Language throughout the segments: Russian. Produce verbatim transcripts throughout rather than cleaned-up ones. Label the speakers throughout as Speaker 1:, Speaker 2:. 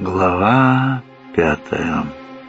Speaker 1: Глава пятая.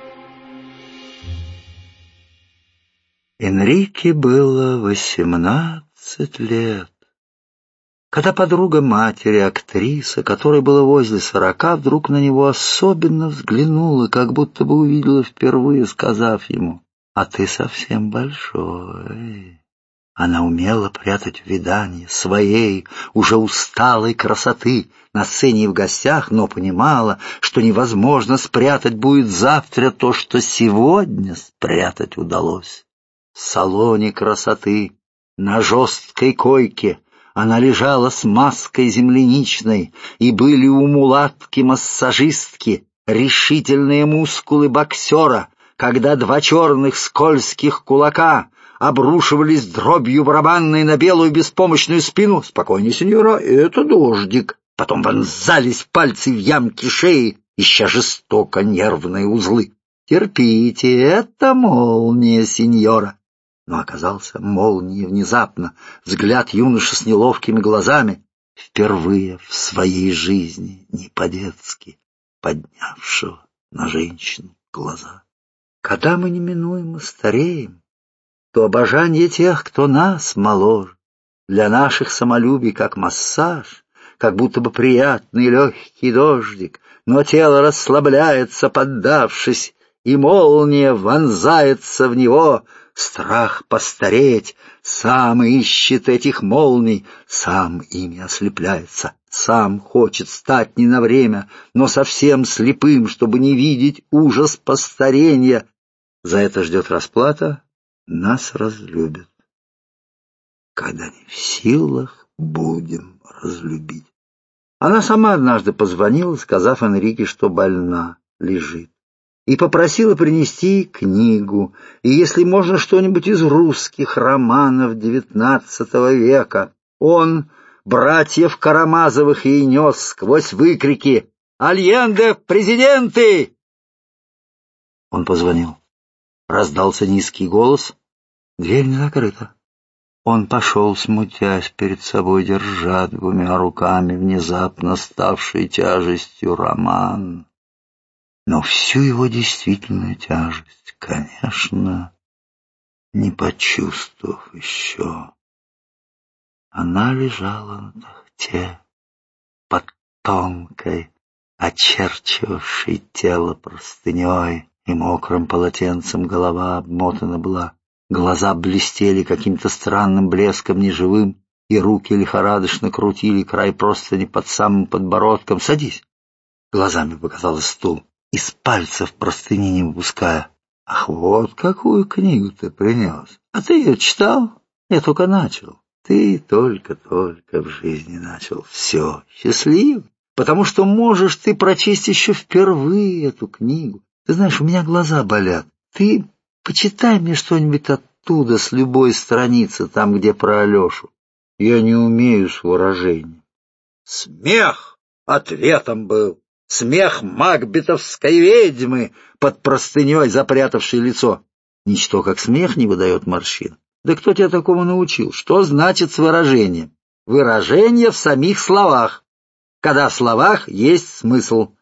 Speaker 1: Энрике было восемнадцать лет, когда подруга матери, актриса, которой было возле сорока, вдруг на него особенно взглянула, как будто бы увидела впервые, сказав ему: «А ты совсем большой». Она умела прятать увядание своей, уже усталой красоты на сцене и в гостях, но понимала, что невозможно спрятать будет завтра то, что сегодня спрятать удалось. В салоне красоты, на жесткой койке, она лежала с маской земляничной, и были у мулатки-массажистки решительные мускулы боксера, когда два черных скользких кулака обрушивались дробью барабанной на белую беспомощную спину. «Спокойнее, сеньора, это дождик». Потом вонзались пальцы в ямки шеи, ища жестоко нервные узлы. «Терпите, это молния, сеньора». Но оказался молнией внезапно, взгляд юноши с неловкими глазами, впервые в своей жизни, не по-детски, поднявшего на женщину глаза. Когда мы неминуемо стареем, то обожание тех, кто нас моложе, для наших самолюбий как массаж, как будто бы приятный легкий дождик, но тело расслабляется, поддавшись, и молния вонзается в него. Страх постареть сам ищет этих молний, сам ими ослепляется, сам хочет стать не на время, но совсем слепым, чтобы не видеть ужас постарения. За это ждет расплата. Нас разлюбят, когда не в силах будем разлюбить. Она сама однажды позвонила, сказав Энрике, что больна, лежит, и попросила принести книгу, и, если можно, что-нибудь из русских романов девятнадцатого века. Он, братьев Карамазовых, ей нес сквозь выкрики: «Альенде, президенты!» Он позвонил. Раздался низкий голос. Дверь не закрыта. Он пошел, смутясь перед собой, держа двумя руками внезапно ставший тяжестью роман. Но всю его действительную тяжесть, конечно, не почувствовав еще. Она лежала на тахте под тонкой, очерчивавшей тело простыней, и мокрым полотенцем голова обмотана была, глаза блестели каким-то странным блеском неживым, и руки лихорадочно крутили край простыни под самым подбородком. «Садись!» Глазами показалось стул, из пальцев простыни не выпуская. «Ах, вот какую книгу ты принес! А ты ее читал? Я только начал». «Ты только-только в жизни начал. Все, счастлив, потому что можешь ты прочесть еще впервые эту книгу. Ты знаешь, у меня глаза болят. Ты почитай мне что-нибудь оттуда, с любой страницы, там, где про Алешу. Я не умею с выражением». Смех ответом был. Смех макбетовской ведьмы, под простыней запрятавшей лицо. Ничто, как смех, не выдает морщин. Да кто тебя такому научил? Что значит с выражением? Выражение в самих словах, когда в словах есть смысл.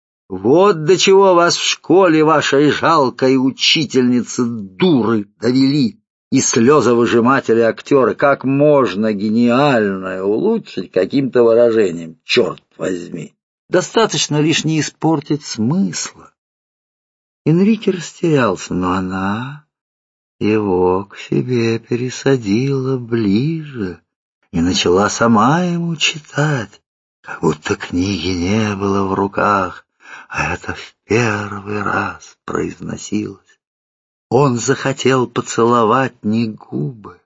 Speaker 1: Вот до чего вас в школе вашей жалкой учительницы дуры довели, и слезовыжиматели актеры. Как можно гениальное улучшить каким-то выражением, черт возьми? Достаточно лишь не испортить смысла. Энрике растерялся, но она его к себе пересадила ближе и начала сама ему читать, как будто книги не было в руках, а это в первый раз произносилось. Он захотел поцеловать не губы,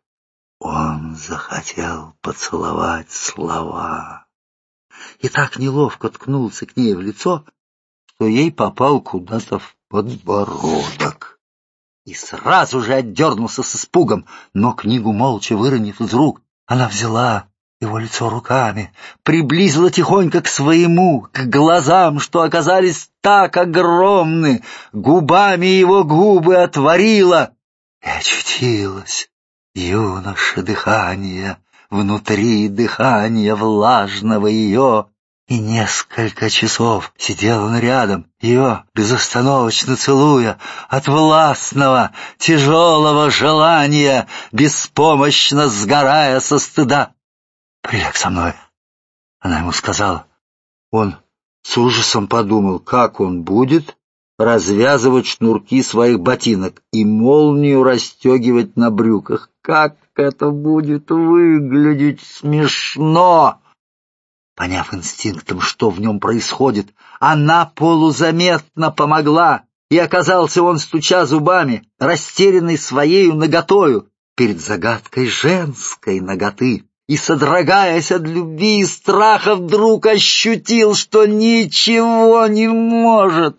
Speaker 1: он захотел поцеловать слова. И так неловко ткнулся к ней в лицо, что ей попал куда-то в подбородок. И сразу же отдернулся с испугом, но книгу, молча выронив из рук, она взяла его лицо руками, приблизила тихонько к своему, к глазам, что оказались так огромны, губами его губы отворила и очутилась юноша дыхание, внутри дыхания влажного ее, И несколько часов сидел он рядом, ее безостановочно целуя, от властного, тяжелого желания, беспомощно сгорая со стыда. «Приляг со мной», — она ему сказала. Он с ужасом подумал, как он будет развязывать шнурки своих ботинок и молнию расстегивать на брюках. Как это будет выглядеть смешно! Поняв инстинктом, что в нем происходит, она полузаметно помогла, и оказался он, стуча зубами, растерянный своею наготою, перед загадкой женской наготы, и, содрогаясь от любви и страха, вдруг ощутил, что ничего не может.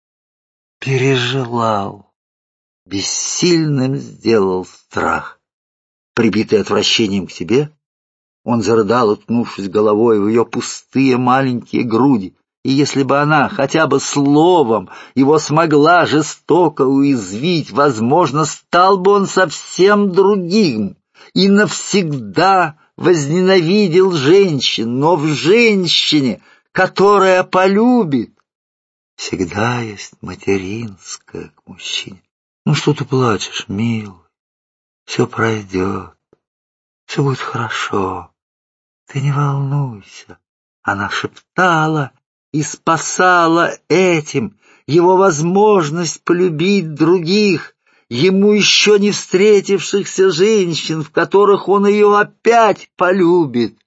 Speaker 1: Пережелал, бессильным сделал страх. Прибитый отвращением к себе, он зарыдал, уткнувшись головой в ее пустые маленькие груди, и если бы она хотя бы словом его смогла жестоко уязвить, возможно, стал бы он совсем другим и навсегда возненавидел женщин, но в женщине, которая полюбит, всегда есть материнское к мужчине. Ну что ты плачешь, милый? Все пройдет, все будет хорошо. Ты не волнуйся. Она шептала и спасала этим его возможность полюбить других, ему еще не встретившихся женщин, в которых он ее опять полюбит,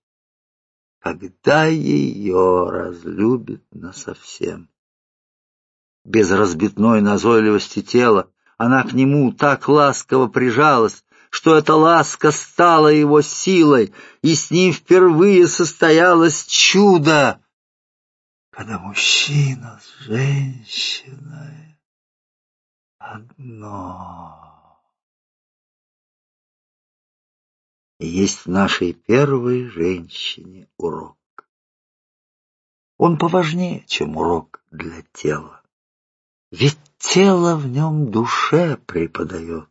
Speaker 1: когда ее разлюбит насовсем. Без разбитной назойливости тела она к нему так ласково прижалась, что эта ласка стала его силой, и с ним впервые состоялось чудо, когда мужчина с женщиной одно. И есть в нашей первой женщине урок. Он поважнее, чем урок для тела. Ведь тело в нем душе преподает.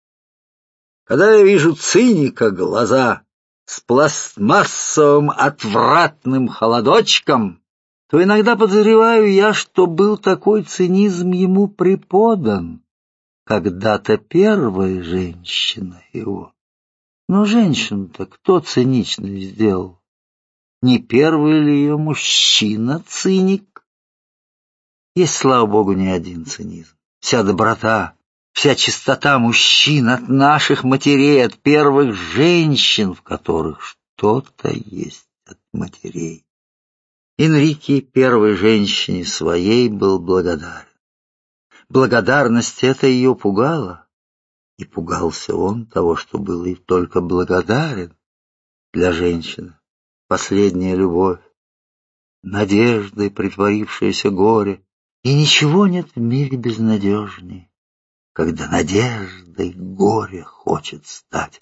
Speaker 1: Когда я вижу циника глаза с пластмассовым отвратным холодочком, то иногда подозреваю я, что был такой цинизм ему преподан когда-то первой женщиной его. Но женщину-то кто циничной сделал? Не первый ли ее мужчина циник? Есть, слава богу, не один цинизм. Вся доброта, вся чистота мужчин от наших матерей, от первых женщин, в которых что-то есть от матерей. Энрике, первой женщине своей, был благодарен. Благодарность эта ее пугала, и пугался он того, что был и только благодарен для женщины. Последняя любовь, надеждой притворившееся горе, и ничего нет в мире безнадежнее, когда надеждой горе хочет стать.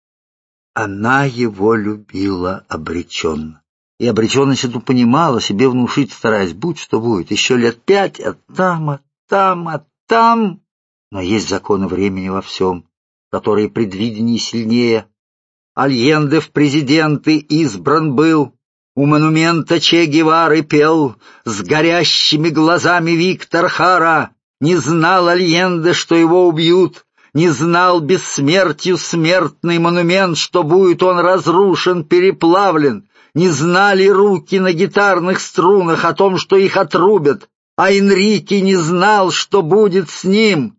Speaker 1: Она его любила обреченно, и обреченность эту понимала, себе внушить стараясь, будь что будет, еще лет пять, а там, а там, а там. Но есть законы времени во всем, которые предвиденнее сильнее. Альенде в президенты избран был, у монумента Че Гевары пел, с горящими глазами Виктор Хара. Не знал Альенде, что его убьют, не знал бессмертью смертный монумент, что будет он разрушен, переплавлен. Не знали руки на гитарных струнах о том, что их отрубят, а Энрике не знал, что будет с ним.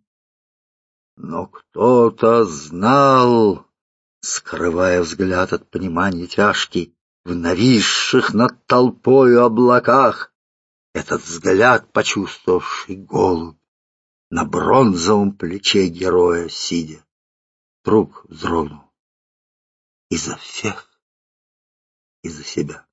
Speaker 1: Но кто-то знал, скрывая взгляд от понимания тяжкий, в нависших над толпою облаках, этот взгляд, почувствовавший голубь, на бронзовом плече героя сидя, вдруг вздрогнул. И за всех, и за себя.